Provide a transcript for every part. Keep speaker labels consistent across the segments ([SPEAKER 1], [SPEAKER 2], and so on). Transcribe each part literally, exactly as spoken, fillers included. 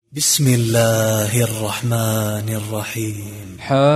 [SPEAKER 1] بسم الله الرحمن الرحيم.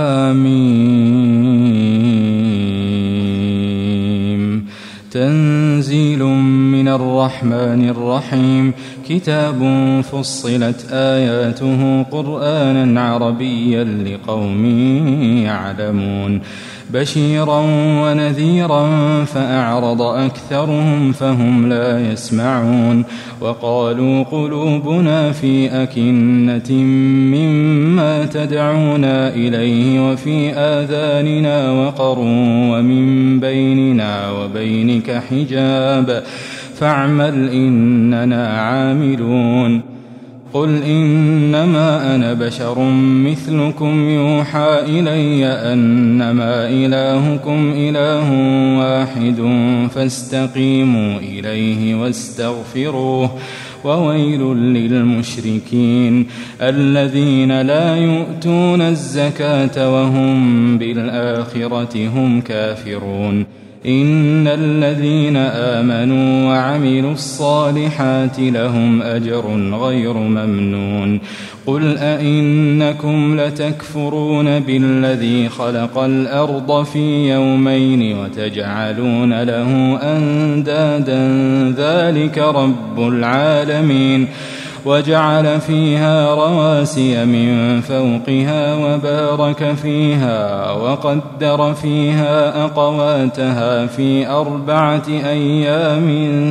[SPEAKER 2] حاميم. تنزيل من الرحمن الرحيم. كتاب فصلت آياته قرآنا عربيا لقوم يعلمون، بشيرا ونذيرا فأعرض أكثرهم فهم لا يسمعون، وقالوا قلوبنا في أكنة مما تدعونا إليه وفي آذاننا وقر ومن بيننا وبينك حجاب فاعمل إننا عاملون. قل إنما أنا بشر مثلكم يوحى إلي أنما إلهكم إله واحد فاستقيموا إليه واستغفروه، وويل للمشركين الذين لا يؤتون الزكاة وهم بالآخرة هم كافرون. إن الذين آمنوا وعملوا الصالحات لهم أجر غير ممنون. قل أئنكم لتكفرون بالذي خلق الأرض في يومين وتجعلون له أندادا ذلك رب العالمين، وجعل فيها رواسي من فوقها وبارك فيها وقدر فيها أقواتها في أربعة أيام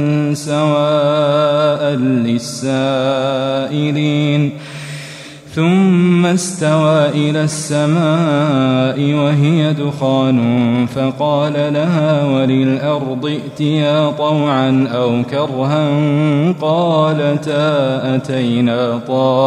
[SPEAKER 2] سواء للسائلين. ثم استوى إلى السماء وهي دخان فقال لها وللأرض ائتيا طوعا أو كرها قالتا أتينا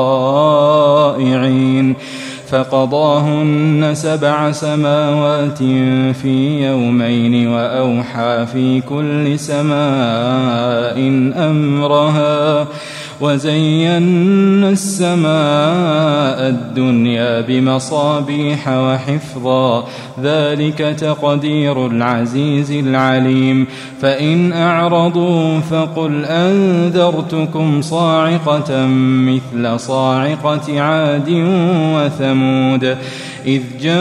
[SPEAKER 2] طائعين، فقضاهن سبع سماوات في يومين وأوحى في كل سماء أمرها، وزينا السماء الدنيا بمصابيح وحفظا، ذلك تقدير العزيز العليم. فإن أعرضوا فقل أنذرتكم صاعقة مثل صاعقة عاد وثمود إذ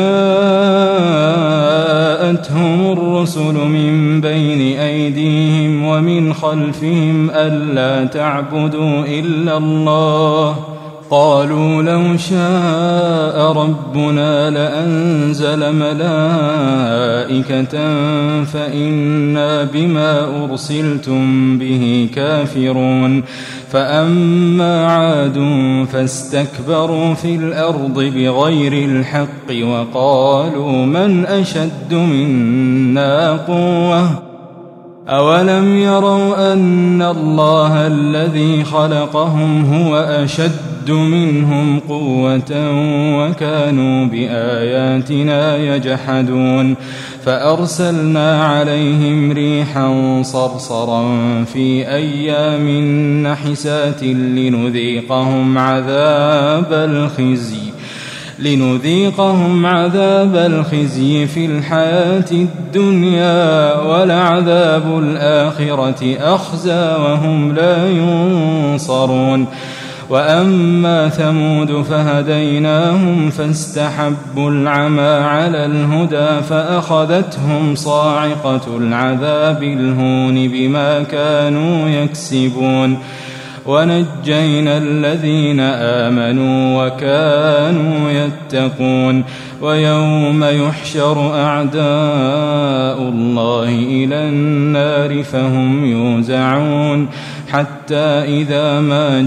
[SPEAKER 2] جاءتهم الرسل من بين أيديهم ومن خلفهم ألا تعبدوا إلا الله، قالوا لو شاء ربنا لأنزل ملائكة فإنا بما أرسلتم به كافرون. فأما عاد فاستكبروا في الأرض بغير الحق وقالوا من أشد منا قوة أولم يروا أن الله الذي خلقهم هو أشد منهم قوة وكانوا بآياتنا يجحدون. فأرسلنا عليهم ريحا صرصرا في أيام نحسات لنذيقهم عذاب الخزي لنذيقهم عذاب الخزي في الحياة الدنيا ولعذاب الآخرة أخزى وهم لا ينصرون. وأما ثمود فهديناهم فاستحبوا العمى على الهدى فأخذتهم صاعقة العذاب الهون بما كانوا يكسبون، ونجينا الذين آمنوا وكانوا يتقون. ويوم يحشر أعداء الله إلى النار فهم يوزعون، حتى إذا ما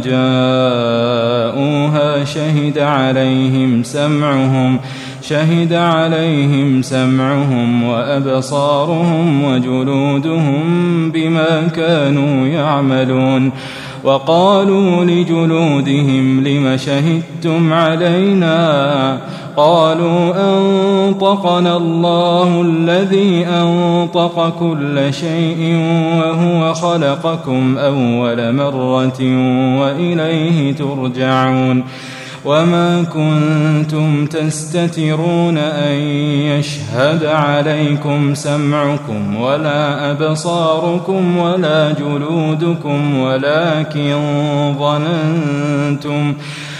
[SPEAKER 2] جاءوها شهد عليهم سمعهم شهد عليهم سمعهم وأبصارهم وجلودهم بما كانوا يعملون. وقالوا لجلودهم لم شهدتم علينا؟ قالوا أنطقنا الله الذي أنطق كل شيء وهو خلقكم أول مرة وإليه ترجعون. وما كنتم تستترون أن يشهد عليكم سمعكم ولا أبصاركم ولا جلودكم ولكن ظننتم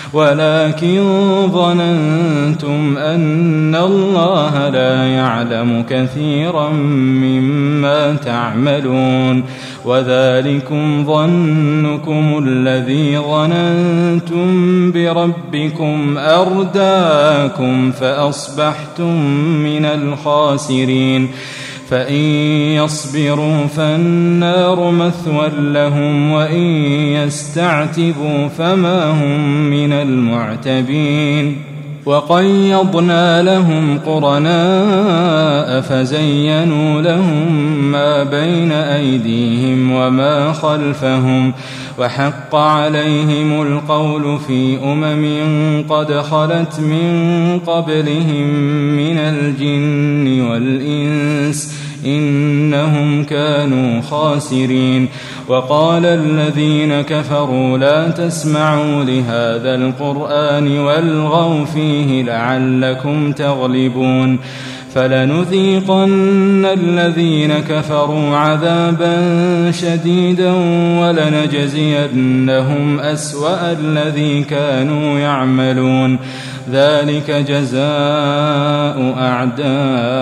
[SPEAKER 2] ولكن ظننتم أن الله لا يعلم كثيرا مما تعملون وذلكم ظنكم الذي ظننتم بربكم أرداكم فأصبحتم من الخاسرين فإن يصبروا فالنار مثوى لهم وإن يستعتبوا فما هم من المعتبين وقيضنا لهم قرناء فزينوا لهم ما بين أيديهم وما خلفهم وحق عليهم القول في أمم قد خلت من قبلهم من الجن والإنس إنهم كانوا خاسرين وقال الذين كفروا لا تسمعوا لهذا القرآن والغوا فيه لعلكم تغلبون فلنذيقن الذين كفروا عذابا شديدا ولنجزينهم أسوأ الذي كانوا يعملون ذلك جزاء أعداء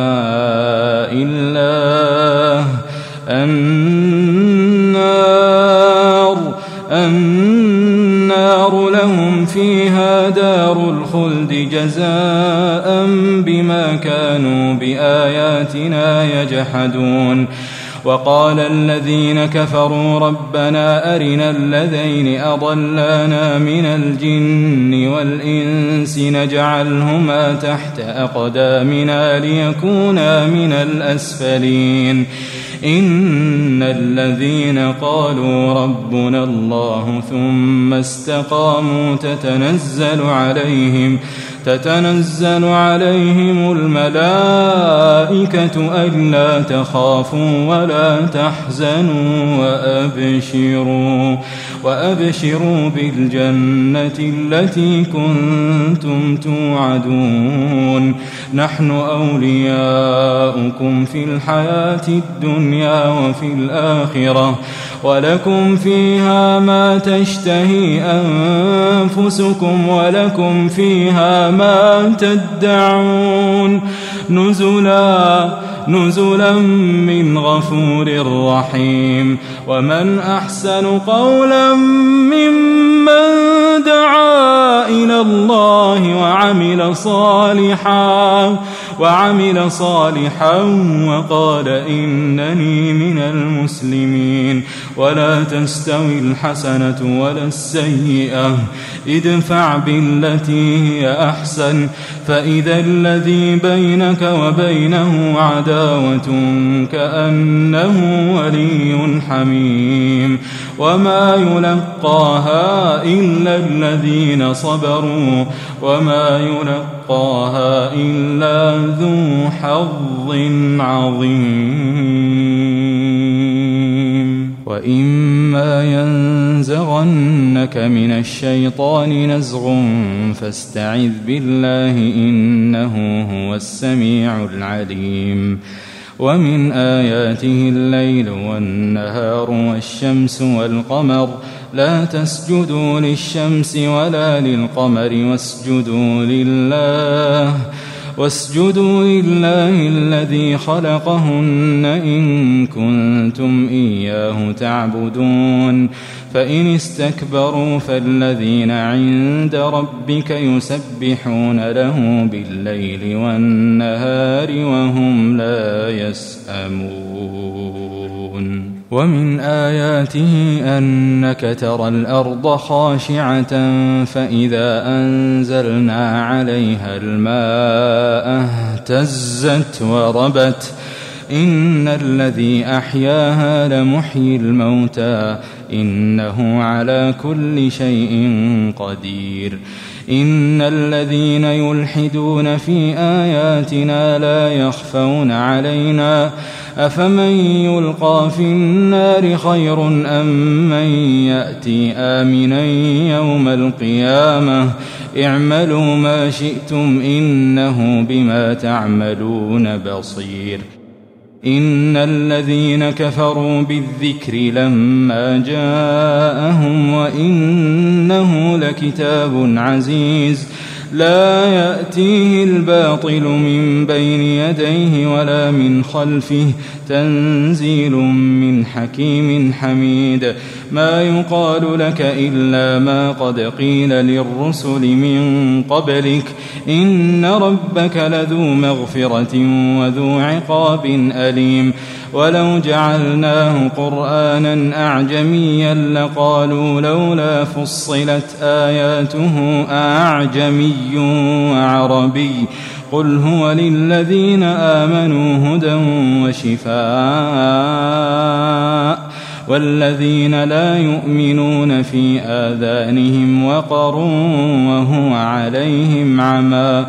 [SPEAKER 2] الله النار النار لهم فيها دار الخلد جزاء بما كانوا بآياتنا يجحدون وقال الذين كفروا ربنا أرنا الذين أضلانا من الجن والإنس نجعلهما تحت أقدامنا ليكونا من الأسفلين إن الذين قالوا ربنا الله ثم استقاموا تتنزل عليهم تتنزل عليهم الملائكة ألا تخافوا ولا تحزنوا وأبشروا وأبشروا بالجنة التي كنتم توعدون نحن أولياؤكم في الحياة الدنيا وفي الآخرة ولكم فيها ما تشتهي أنفسكم ولكم فيها ما تدعون نزلا نزلا من غفور رحيم ومن أحسن قولا ممن دعا إلى الله وعمل صالحا وعمل صالحا وقال إنني من المسلمين ولا تستوي الحسنة ولا السيئة ادفع بالتي هي أحسن فإذا الذي بينك وبينه عداوة كأنه ولي حميم وما يلقاها إلا الذين صبروا وما يلقاها إلا ذو حظ عظيم وإما ينزغنك من الشيطان نزغ فاستعذ بالله إنه هو السميع العليم ومن آياته الليل والنهار والشمس والقمر لا تسجدوا للشمس ولا للقمر واسجدوا لله واسجدوا لله الذي خلقهن إن كنتم إياه تعبدون فإن استكبروا فالذين عند ربك يسبحون له بالليل والنهار وهم لا يسأمون ومن آياته أنك ترى الأرض خاشعة فإذا أنزلنا عليها الماء اهتزت وربت إن الذي أحياها لمحيي الموتى إنه على كل شيء قدير إن الذين يلحدون في آياتنا لا يخفون علينا أفمن يلقى في النار خير أم من يأتي آمنا يوم القيامة اعملوا ما شئتم إنه بما تعملون بصير إن الذين كفروا بالذكر لما جاءهم وإنه لكتاب عزيز لا يأتيه الباطل من بين يديه ولا من خلفه تنزيل من حكيم حميد ما يقال لك إلا ما قد قيل للرسل من قبلك إن ربك لذو مغفرة وذو عقاب أليم ولو جعلناه قرآنا أعجميا لقالوا لولا فصلت آياته أعجمي وعربي قل هو للذين آمنوا هدى وشفاء والذين لا يؤمنون في آذانهم وقر وهو عليهم عمى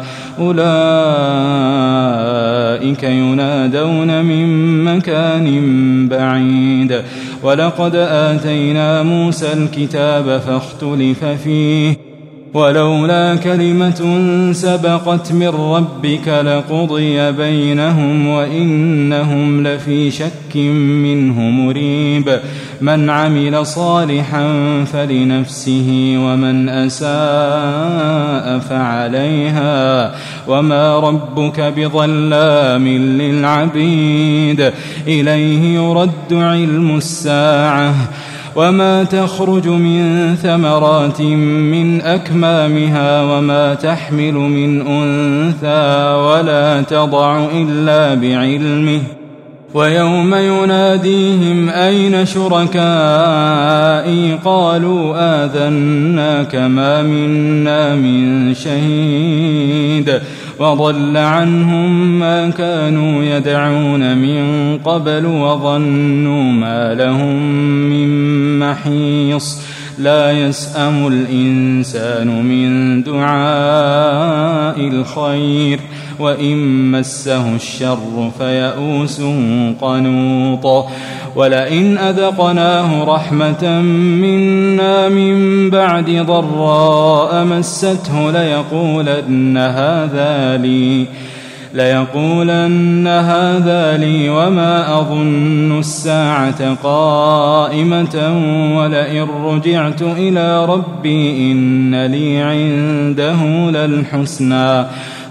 [SPEAKER 2] أولئك ينادون من مكان بعيد ولقد آتينا موسى الكتاب فاختلف فيه ولولا كلمة سبقت من ربك لقضي بينهم وإنهم لفي شك منه مريب من عمل صالحا فلنفسه ومن أساء فعليها وما ربك بظلام للعبيد إليه يرد علم الساعة وما تخرج من ثمرات من أكمامها وما تحمل من أنثى ولا تضع إلا بعلمه ويوم يناديهم أين شركائي قالوا آذناك ما منا من شهيد وضل عنهم ما كانوا يدعون من قبل وظنوا ما لهم من محيص لا يسأم الإنسان من دعاء الخير وإن مسه الشر فيئوس قنوط ولئن أذقناه رحمة منا من بعد ضراء مسته ليقولن هذا لي ليقولن هذا لي وما أظن الساعة قائمة ولئن رجعت إلى ربي إن لي عنده للحسنى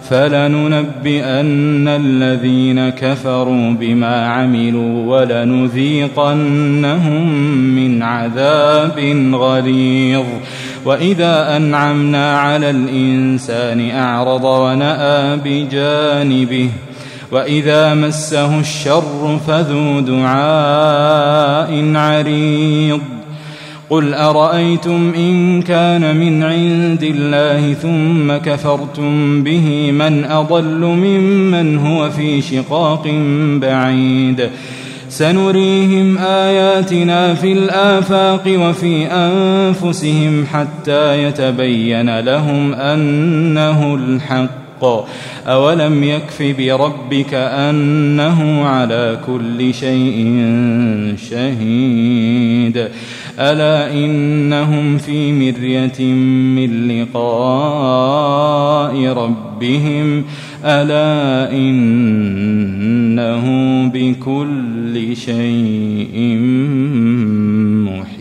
[SPEAKER 2] فلننبئن الذين كفروا بما عملوا ولنذيقنهم من عذاب غليظ وإذا أنعمنا على الإنسان أعرض ونأى بجانبه وإذا مسه الشر فذو دعاء عريض قل أرأيتم إن كان من عند الله ثم كفرتم به من أضل ممن هو في شقاق بعيد سنريهم آياتنا في الآفاق وفي أنفسهم حتى يتبين لهم أنه الحق أولم يكف بربك أنه على كل شيء شهيد ألا إنهم في مرية من لقاء ربهم ألا إنه بكل شيء محيط.